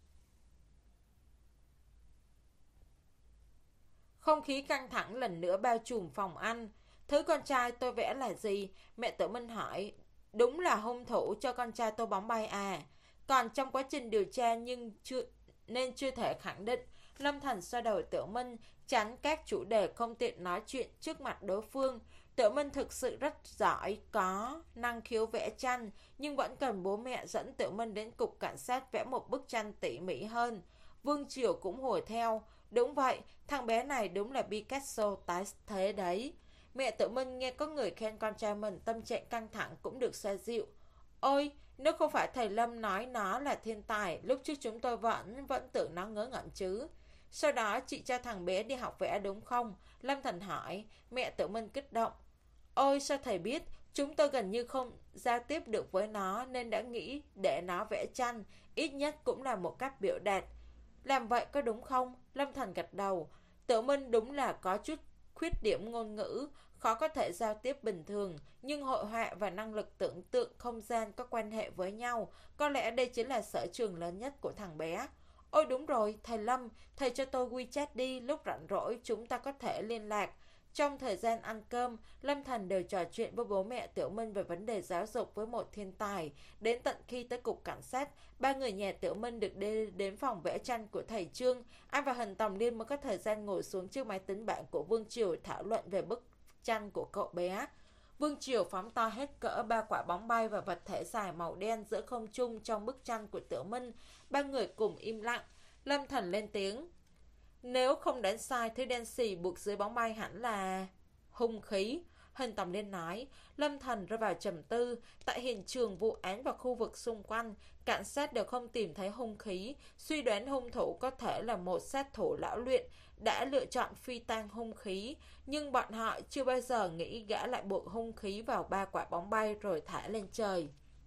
Không khí căng thẳng lần nữa bao trùm phòng ăn. Thứ con trai tôi vẽ là gì? Mẹ Tiểu Minh hỏi. Đúng là hung thủ cho con trai tôi bóng bay à? Còn trong quá trình điều tra nhưng chưa nên chưa thể khẳng định. Lâm Thần xoa đầu Tiểu Minh, tránh các chủ đề không tiện nói chuyện trước mặt đối phương. Tiểu Minh thực sự rất giỏi, có năng khiếu vẽ tranh, nhưng vẫn cần bố mẹ dẫn Tiểu Minh đến cục cảnh sát vẽ một bức tranh tỉ mỉ hơn. Vương Triều cũng hùa theo. Đúng vậy, thằng bé này đúng là Picasso tái thế đấy. Mẹ Tiểu Minh nghe có người khen con trai mình, tâm trạng căng thẳng cũng được xoa dịu. Ôi, nếu không phải thầy Lâm nói nó là thiên tài, lúc trước chúng tôi vẫn vẫn tưởng nó ngớ ngẩn chứ. Sau đó chị cho thằng bé đi học vẽ đúng không? Lâm Thần hỏi. Mẹ Tiểu Minh kích động. Ôi sao thầy biết? Chúng tôi gần như không giao tiếp được với nó nên đã nghĩ để nó vẽ tranh, ít nhất cũng là một cách biểu đạt. Làm vậy có đúng không? Lâm Thần gật đầu. Tiểu Minh đúng là có chút khuyết điểm ngôn ngữ, khó có thể giao tiếp bình thường, nhưng hội họa và năng lực tưởng tượng không gian có quan hệ với nhau. Có lẽ đây chính là sở trường lớn nhất của thằng bé. Ôi đúng rồi, thầy Lâm, thầy cho tôi WeChat đi, lúc rảnh rỗi chúng ta có thể liên lạc. Trong thời gian ăn cơm, Lâm Thần đều trò chuyện với bố mẹ Tiểu Minh về vấn đề giáo dục với một thiên tài. Đến tận khi tới cục cảnh sát, ba người nhà Tiểu Minh được đi đến phòng vẽ tranh của thầy Trương. Anh và Hàn Tòng Liên mới có thời gian ngồi xuống trước máy tính bảng của Vương Triều thảo luận về bức tranh của cậu bé. Vương Triều phóng to hết cỡ ba quả bóng bay và vật thể dài màu đen giữa không trung trong bức tranh của Tiểu Minh. Ba người cùng im lặng. Lâm Thần lên tiếng. Nếu không đánh sai, thứ đen xì buộc dưới bóng bay hẳn là hung khí. Hàn Tòng Liên nói. Lâm Thần rơi vào trầm tư. Tại hiện trường vụ án và khu vực xung quanh, cảnh sát đều không tìm thấy hung khí. Suy đoán hung thủ có thể là một sát thủ lão luyện đã lựa chọn phi tang hung khí, nhưng bọn họ chưa bao giờ nghĩ gã lại buộc hung khí vào ba quả bóng bay rồi thả lên trời.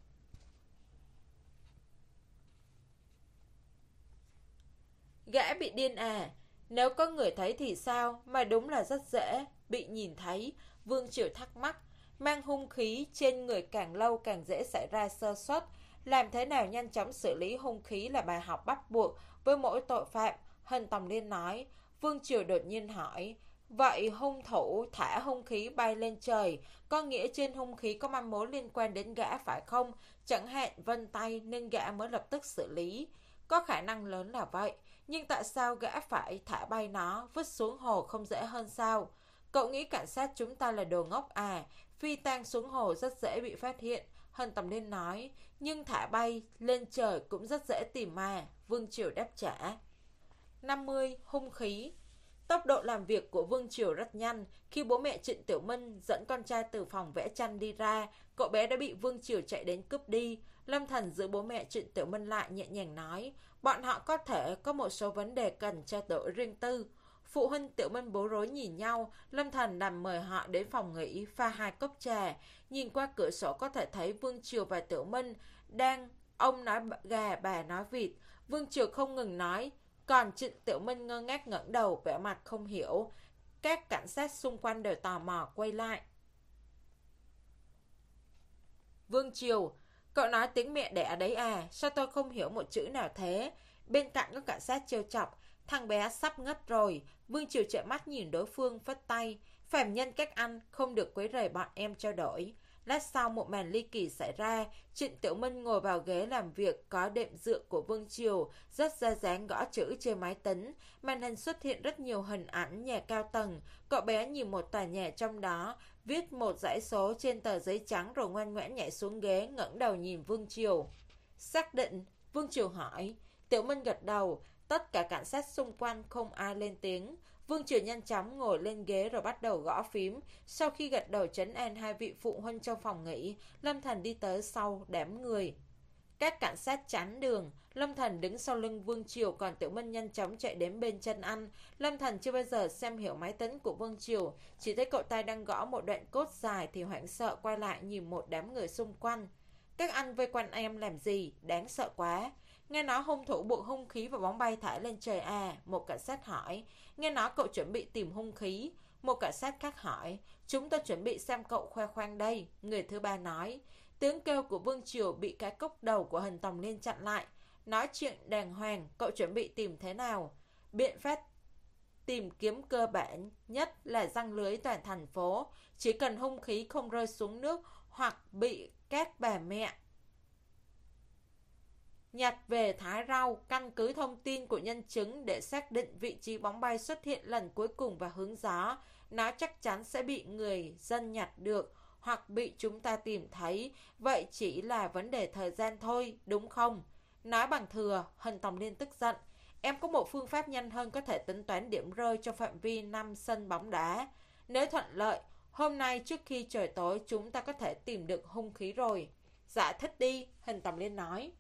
Gã bị điên à? Nếu có người thấy thì sao? Mà đúng là rất dễ bị nhìn thấy. Vương Triều thắc mắc. Mang hung khí trên người càng lâu càng dễ xảy ra sơ suất. Làm thế nào nhanh chóng xử lý hung khí là bài học bắt buộc với mỗi tội phạm. Hàn Tòng Liên nói. Vương Triều đột nhiên hỏi. Vậy hung thủ thả hung khí bay lên trời, có nghĩa trên hung khí có manh mối liên quan đến gã phải không? Chẳng hạn vân tay nên gã mới lập tức xử lý. Có khả năng lớn là vậy. Nhưng tại sao gã phải thả bay nó, vứt xuống hồ không dễ hơn sao? Cậu nghĩ cảnh sát chúng ta là đồ ngốc à? Phi tang xuống hồ rất dễ bị phát hiện. Hàn Tòng Liên nói. Nhưng thả bay lên trời cũng rất dễ tìm mà. Vương Triều đáp trả. năm mươi. Hung khí. Tốc độ làm việc của Vương Triều rất nhanh. Khi bố mẹ Trịnh Tiểu Minh dẫn con trai từ phòng vẽ tranh đi ra, cậu bé đã bị Vương Triều chạy đến cướp đi. Lâm Thần giữ bố mẹ Trịnh Tiểu Minh lại, nhẹ nhàng nói. Bọn họ có thể có một số vấn đề cần trao đổi riêng tư. Phụ huynh Tiểu Minh bối rối nhìn nhau. Lâm Thần đành mời họ đến phòng nghỉ pha hai cốc trà. Nhìn qua cửa sổ có thể thấy Vương Triều và Tiểu Minh đang ông nói gà bà nói vịt. Vương Triều không ngừng nói. Còn Trịnh Tiểu Minh ngơ ngác ngẩng đầu, vẻ mặt không hiểu. Các cảnh sát xung quanh đều tò mò quay lại. Vương Triều, cậu nói tiếng mẹ đẻ đấy à? Sao tôi không hiểu một chữ nào thế? Bên cạnh có cảnh sát trêu chọc. Thằng bé sắp ngất rồi. Vương Triều trợn mắt nhìn đối phương, phất tay. Phàm nhân cách ăn, không được quấy rầy bọn em trao đổi. Lát sau một màn ly kỳ xảy ra, Trịnh Tiểu Minh ngồi vào ghế làm việc có đệm dựa của Vương Triều, rất ra dáng gõ chữ trên máy tính. Màn hình xuất hiện rất nhiều hình ảnh nhà cao tầng. Cậu bé nhìn một tòa nhà trong đó, viết một dãy số trên tờ giấy trắng rồi ngoan ngoãn nhảy xuống ghế, ngẩng đầu nhìn Vương Triều. Xác định, Vương Triều hỏi. Tiểu Minh gật đầu. Tất cả cảnh sát xung quanh không ai lên tiếng. Vương Triều nhanh chóng ngồi lên ghế rồi bắt đầu gõ phím. Sau khi gật đầu trấn an hai vị phụ huynh trong phòng nghỉ, Lâm Thành đi tới sau đám người. Các cảnh sát chắn đường. Lâm Thành đứng sau lưng Vương Triều, còn Tiểu Minh nhanh chóng chạy đến bên chân anh. Lâm Thành chưa bao giờ xem hiểu máy tính của Vương Triều, chỉ thấy cậu ta đang gõ một đoạn code dài thì hoảng sợ quay lại nhìn một đám người xung quanh. Các anh vây quanh em làm gì? Đáng sợ quá. Nghe nói hung thủ buộc hung khí và bóng bay thả lên trời à? Một cảnh sát hỏi. Nghe nói cậu chuẩn bị tìm hung khí. Một cảnh sát khác hỏi. Chúng tôi chuẩn bị xem cậu khoe khoang đây. Người thứ ba nói. Tiếng kêu của Vương Triều bị cái cốc đầu của Hình Tòng Liên chặn lại. Nói chuyện đàng hoàng, cậu chuẩn bị tìm thế nào? Biện pháp tìm kiếm cơ bản nhất là giăng lưới toàn thành phố. Chỉ cần hung khí không rơi xuống nước hoặc bị các bà mẹ nhặt về thái rau, căn cứ thông tin của nhân chứng để xác định vị trí bóng bay xuất hiện lần cuối cùng và hướng gió. Nó chắc chắn sẽ bị người dân nhặt được hoặc bị chúng ta tìm thấy. Vậy chỉ là vấn đề thời gian thôi, đúng không? Nói bằng thừa, Hình Tòng Liên tức giận. Em có một phương pháp nhanh hơn có thể tính toán điểm rơi cho phạm vi năm sân bóng đá. Nếu thuận lợi, hôm nay trước khi trời tối chúng ta có thể tìm được hung khí rồi. Giải thích đi, Hình Tòng Liên nói.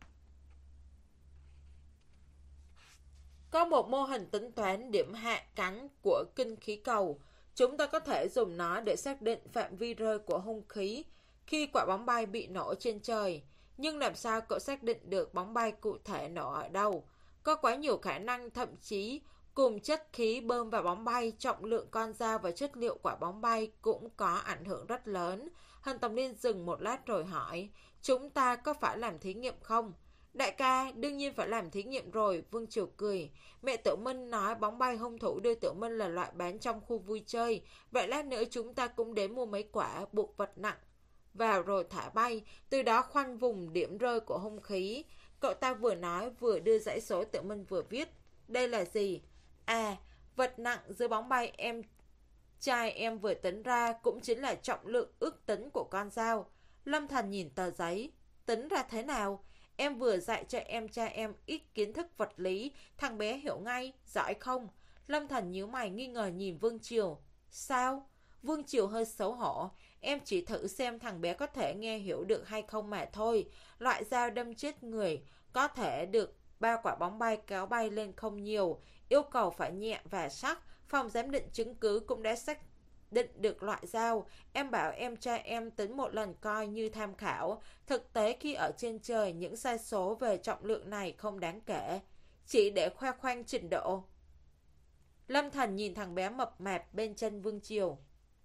Có một mô hình tính toán điểm hạ cánh của kinh khí cầu. Chúng ta có thể dùng nó để xác định phạm vi rơi của hung khí khi quả bóng bay bị nổ trên trời. Nhưng làm sao cậu xác định được bóng bay cụ thể nổ ở đâu? Có quá nhiều khả năng, thậm chí cùng chất khí bơm vào bóng bay, trọng lượng con dao và chất liệu quả bóng bay cũng có ảnh hưởng rất lớn. Hình Tòng Liên dừng một lát rồi hỏi. Chúng ta có phải làm thí nghiệm không? Đại ca, đương nhiên phải làm thí nghiệm rồi, Vương Triều cười. Mẹ Tiểu Minh nói bóng bay hung thủ đưa Tiểu Minh là loại bán trong khu vui chơi. Vậy lát nữa chúng ta cũng đến mua mấy quả buộc vật nặng vào rồi thả bay, từ đó khoanh vùng điểm rơi của hung khí. Cậu ta vừa nói vừa đưa dãy số Tiểu Minh vừa viết. Đây là gì? À, vật nặng dưới bóng bay em trai em vừa tính ra cũng chính là trọng lượng ước tính của con dao. Lâm Thành nhìn tờ giấy. Tính ra thế nào? Em vừa dạy cho em trai em ít kiến thức vật lý, thằng bé hiểu ngay, giỏi không? Lâm Thành nhíu mày nghi ngờ nhìn Vương Triều. Sao? Vương Triều hơi xấu hổ. Em chỉ thử xem thằng bé có thể nghe hiểu được hay không mà thôi. Loại dao đâm chết người có thể được ba quả bóng bay kéo bay lên không nhiều. Yêu cầu phải nhẹ và sắc. Phòng giám định chứng cứ cũng đã xác định được loại dao. Em bảo em trai em tính một lần coi như tham khảo. Thực tế khi ở trên trời, những sai số về trọng lượng này không đáng kể, chỉ để khoe khoang trình độ. Lâm Thành nhìn thằng bé mập mạp bên chân Vương Triều.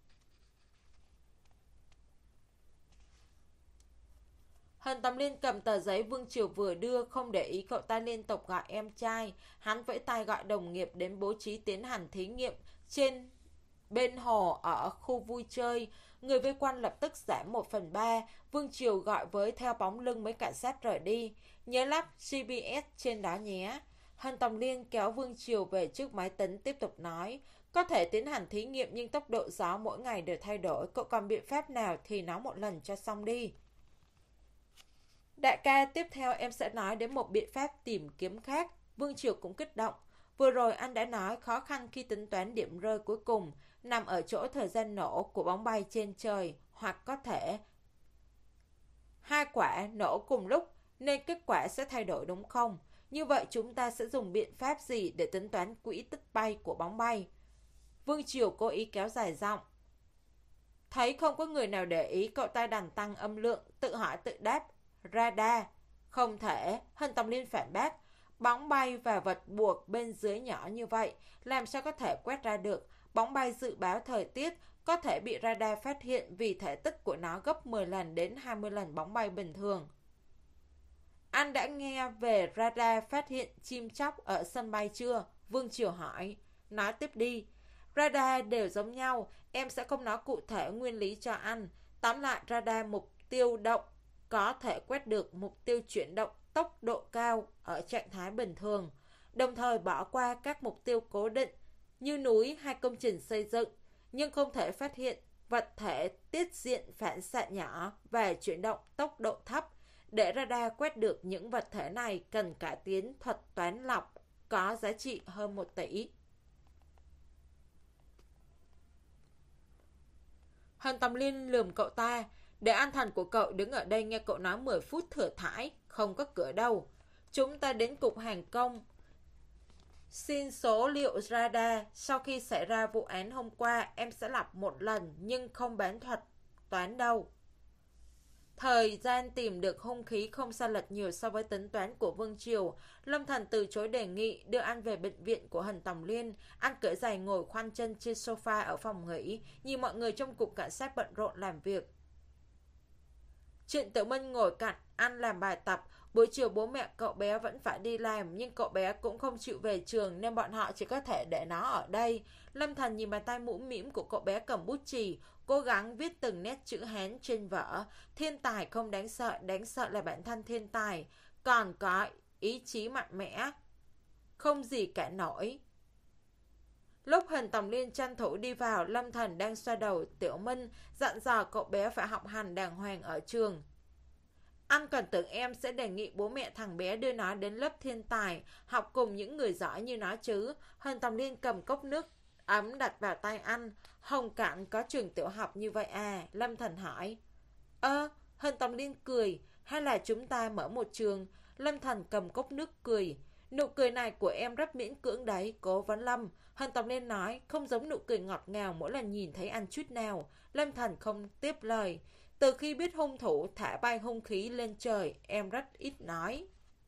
Hình Tòng Liên cầm tờ giấy Vương Triều vừa đưa, không để ý cậu ta liên tục gọi em trai. Hắn vẫy tay gọi đồng nghiệp đến bố trí tiến hành thí nghiệm trên bên hồ ở khu vui chơi. Người vây quanh lập tức giảm một phần ba. Vương Triều gọi với theo bóng lưng mấy cảnh sát rời đi. Nhớ lắp giê pê ét trên đó nhé. Hình Tòng Liên kéo Vương Triều về trước máy tính tiếp tục nói. Có thể tiến hành thí nghiệm nhưng tốc độ gió mỗi ngày đều thay đổi. Cậu còn biện pháp nào thì nói một lần cho xong đi. Đại ca, tiếp theo em sẽ nói đến một biện pháp tìm kiếm khác. Vương Triều cũng kích động. Vừa rồi anh đã nói khó khăn khi tính toán điểm rơi cuối cùng nằm ở chỗ thời gian nổ của bóng bay trên trời, hoặc có thể hai quả nổ cùng lúc nên kết quả sẽ thay đổi, đúng không? Như vậy chúng ta sẽ dùng biện pháp gì để tính toán quỹ tích bay của bóng bay? Vương Triều cố ý kéo dài giọng. Thấy không có người nào để ý, cậu ta đành tăng âm lượng, tự hỏi tự đáp. Radar. Không thể. Hình Tòng Liên phản bác. Bóng bay và vật buộc bên dưới nhỏ như vậy, làm sao có thể quét ra được? Bóng bay dự báo thời tiết có thể bị radar phát hiện vì thể tích của nó gấp mười lần đến hai mươi lần bóng bay bình thường. Anh đã nghe về radar phát hiện chim chóc ở sân bay chưa? Vương Triều hỏi. Nói tiếp đi. Radar đều giống nhau, em sẽ không nói cụ thể nguyên lý cho anh. Tóm lại, radar mục tiêu động có thể quét được mục tiêu chuyển động tốc độ cao ở trạng thái bình thường, đồng thời bỏ qua các mục tiêu cố định như núi hay công trình xây dựng, nhưng không thể phát hiện vật thể tiết diện phản xạ nhỏ và chuyển động tốc độ thấp. Để radar quét được những vật thể này cần cải tiến thuật toán lọc có giá trị hơn một tỷ. Hân Tầm Liên lườm cậu ta. Để an thần của cậu đứng ở đây nghe cậu nói mười phút thừa thãi, không có cửa đâu. Chúng ta đến cục hàng công xin số liệu radar. Sau khi xảy ra vụ án hôm qua, em sẽ lặp một lần nhưng không bán thuật toán đâu. Thời gian tìm được hung khí không sai lệch nhiều so với tính toán của Vương Triều. Lâm Thần từ chối đề nghị đưa anh về bệnh viện của Hân Tầm Liên. Anh cởi giày ngồi khoanh chân trên sofa ở phòng nghỉ, nhìn mọi người trong cục cảnh sát bận rộn làm việc. Trịnh Tiểu Minh ngồi cạnh anh làm bài tập. Buổi chiều bố mẹ cậu bé vẫn phải đi làm, nhưng cậu bé cũng không chịu về trường nên bọn họ chỉ có thể để nó ở đây. Lâm Thần nhìn bàn tay mũm mĩm của cậu bé cầm bút chì, cố gắng viết từng nét chữ Hán trên vở. Thiên tài không đáng sợ, đáng sợ là bản thân thiên tài, còn có ý chí mạnh mẽ, không gì cản nổi. Lúc Hân Tầm Liên tranh thủ đi vào, Lâm Thần đang xoa đầu Tiểu Minh, dặn dò cậu bé phải học hành đàng hoàng ở trường. Anh còn tưởng em sẽ đề nghị bố mẹ thằng bé đưa nó đến lớp thiên tài, học cùng những người giỏi như nó chứ. Hân Tầm Liên cầm cốc nước ấm đặt vào tay anh. Hồng Cảng có trường tiểu học như vậy à? Lâm Thần hỏi. Ơ, Hân Tầm Liên cười. Hay là chúng ta mở một trường? Lâm Thần cầm cốc nước cười. Nụ cười này của em rất miễn cưỡng đấy, Cố Vấn Lâm. Hân Tầm Liên nói, không giống nụ cười ngọt ngào mỗi lần nhìn thấy anh chút nào. Lâm Thần không tiếp lời. Từ khi biết hung thủ thả bay hung khí lên trời, em rất ít nói.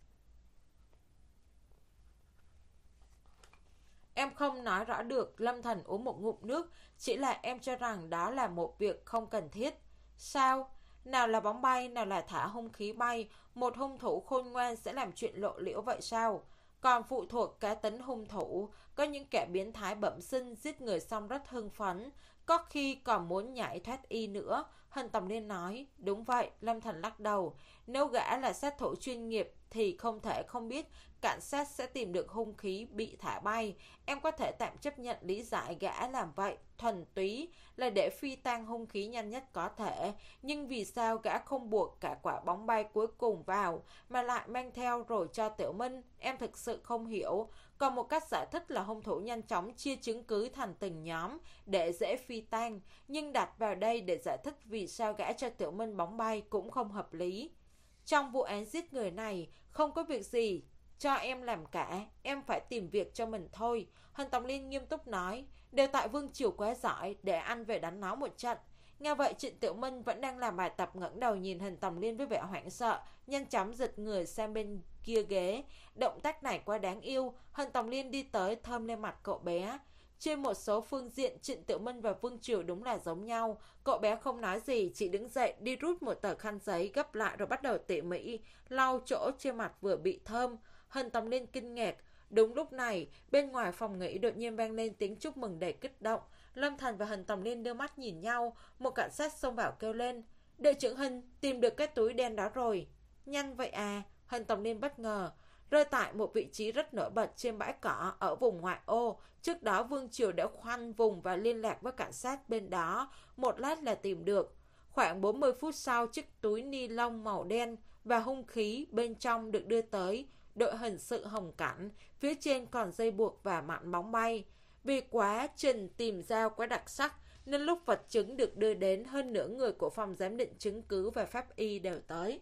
Em không nói rõ được. Lâm Thần uống một ngụm nước. Chỉ là em cho rằng đó là một việc không cần thiết. Sao? Nào là bóng bay, nào là thả hung khí bay. Một hung thủ khôn ngoan sẽ làm chuyện lộ liễu vậy sao? Còn phụ thuộc cá tính hung thủ. Có những kẻ biến thái bẩm sinh giết người xong rất hưng phấn, có khi còn muốn nhảy thoát y nữa. Hân Tầm Liên nói. Đúng vậy. Lâm Thần lắc đầu. Nếu gã là sát thủ chuyên nghiệp thì không thể không biết cảnh sát sẽ tìm được hung khí bị thả bay. Em có thể tạm chấp nhận lý giải gã làm vậy thuần túy là để phi tang hung khí nhanh nhất có thể. Nhưng vì sao gã không buộc cả quả bóng bay cuối cùng vào mà lại mang theo rồi cho Tiểu Minh? Em thực sự không hiểu. Còn một cách giải thích là hung thủ nhanh chóng chia chứng cứ thành từng nhóm để dễ phi tang, nhưng đặt vào đây để giải thích vì sao gã cho Tiểu Minh bóng bay cũng không hợp lý. Trong vụ án giết người này, không có việc gì cho em làm cả, em phải tìm việc cho mình thôi. Hân Tầm Liên nghiêm túc nói. Đều tại Vương Triều quá giỏi, để anh về đánh nó một trận. Nghe vậy, Trịnh Tiểu Minh vẫn đang làm bài tập ngẩng đầu nhìn Hân Tầm Liên với vẻ hoảng sợ, nhanh chóng giật người sang bên kia ghế. Động tác này quá đáng yêu. Hân Tầm Liên đi tới thơm lên mặt cậu bé. Trên một số phương diện, Trịnh Tiểu Minh và Vương Triều đúng là giống nhau. Cậu bé không nói gì, chỉ đứng dậy đi rút một tờ khăn giấy gấp lại rồi bắt đầu tỉ mỉ lau chỗ trên mặt vừa bị thơm. Hân Tầm Liên kinh ngạc. Đúng lúc này, bên ngoài phòng nghỉ đột nhiên vang lên tiếng chúc mừng đầy kích động. Lâm Thần và Hân Tầm Liên đưa mắt nhìn nhau. Một cảnh sát xông vào kêu lên. Đội trưởng Hân, tìm được cái túi đen đó rồi. Nhanh vậy à? Hân Tầm Liên bất ngờ. Rơi tại một vị trí rất nổi bật trên bãi cỏ ở vùng ngoại ô. Trước đó Vương Triều đã khoanh vùng và liên lạc với cảnh sát bên đó. Một lát là tìm được. Khoảng bốn mươi phút sau, chiếc túi ni lông màu đen và hung khí bên trong được đưa tới đội hình sự Hồng Cảnh. Phía trên còn dây buộc và mặn bóng bay. Vì quá trình tìm ra quá đặc sắc nên lúc vật chứng được đưa đến, hơn nửa người của phòng giám định chứng cứ và pháp y đều tới.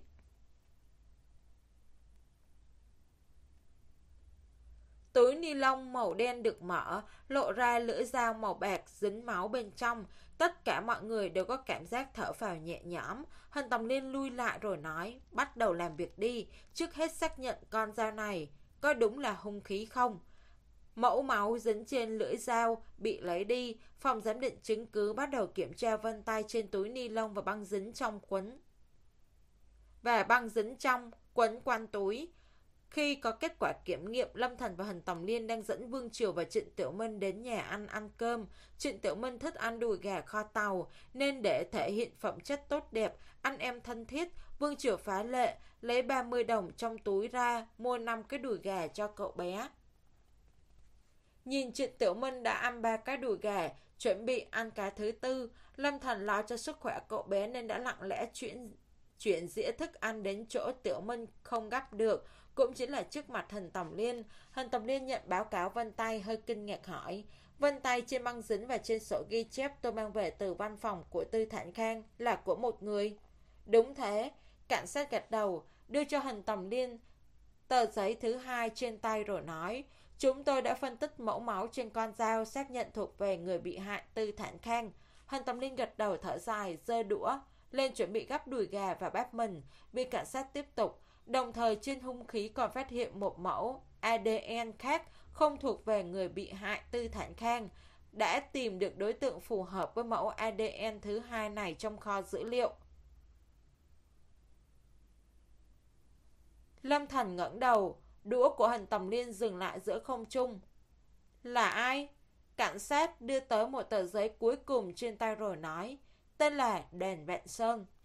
Túi ni lông màu đen được mở, lộ ra lưỡi dao màu bạc dính máu bên trong. Tất cả mọi người đều có cảm giác thở phào nhẹ nhõm. Hân Tầm Liên lui lại rồi nói, bắt đầu làm việc đi, trước hết xác nhận con dao này có đúng là hung khí không. Mẫu máu dính trên lưỡi dao bị lấy đi. Phòng giám định chứng cứ bắt đầu kiểm tra vân tay trên túi ni lông và băng dính trong quấn và băng dính trong quấn quanh túi. Khi có kết quả kiểm nghiệm, Lâm Thần và Hần Tầm Liên đang dẫn Vương Triều và Trịnh Tiểu Minh đến nhà ăn ăn cơm. Trịnh Tiểu Minh thích ăn đùi gà kho tàu, nên để thể hiện phẩm chất tốt đẹp, anh em thân thiết, Vương Triều phá lệ, lấy ba mươi đồng trong túi ra, mua năm cái đùi gà cho cậu bé. Nhìn Trịnh Tiểu Minh đã ăn ba cái đùi gà, chuẩn bị ăn cái thứ tư, Lâm Thần lo cho sức khỏe cậu bé nên đã lặng lẽ chuyển chuyển dĩa thức ăn đến chỗ Tiểu Minh không gắp được, cũng chính là trước mặt Hần Tầm Liên. Hần Tầm Liên nhận báo cáo vân tay, hơi kinh ngạc hỏi: vân tay trên băng dính và trên sổ ghi chép tôi mang về từ văn phòng của Tư Thản Khang là của một người? Đúng thế. Cảnh sát gật đầu, đưa cho Hần Tầm Liên tờ giấy thứ hai trên tay rồi nói: chúng tôi đã phân tích mẫu máu trên con dao, xác nhận thuộc về người bị hại Tư Thản Khang. Hần Tầm Liên gật đầu thở dài, giơ đũa lên chuẩn bị gắp đùi gà và bắp mình. Viên cảnh sát tiếp tục: đồng thời trên hung khí còn phát hiện một mẫu a đê en khác không thuộc về người bị hại Tư Thản Khang. Đã tìm được đối tượng phù hợp với mẫu a đê en thứ hai này trong kho dữ liệu. Lâm Thần ngẩng đầu, đũa của Hần Tầm Liên dừng lại giữa không trung. Là ai? Cảnh sát đưa tới một tờ giấy cuối cùng trên tay rồi nói: tên là Đền Vạn Sơn.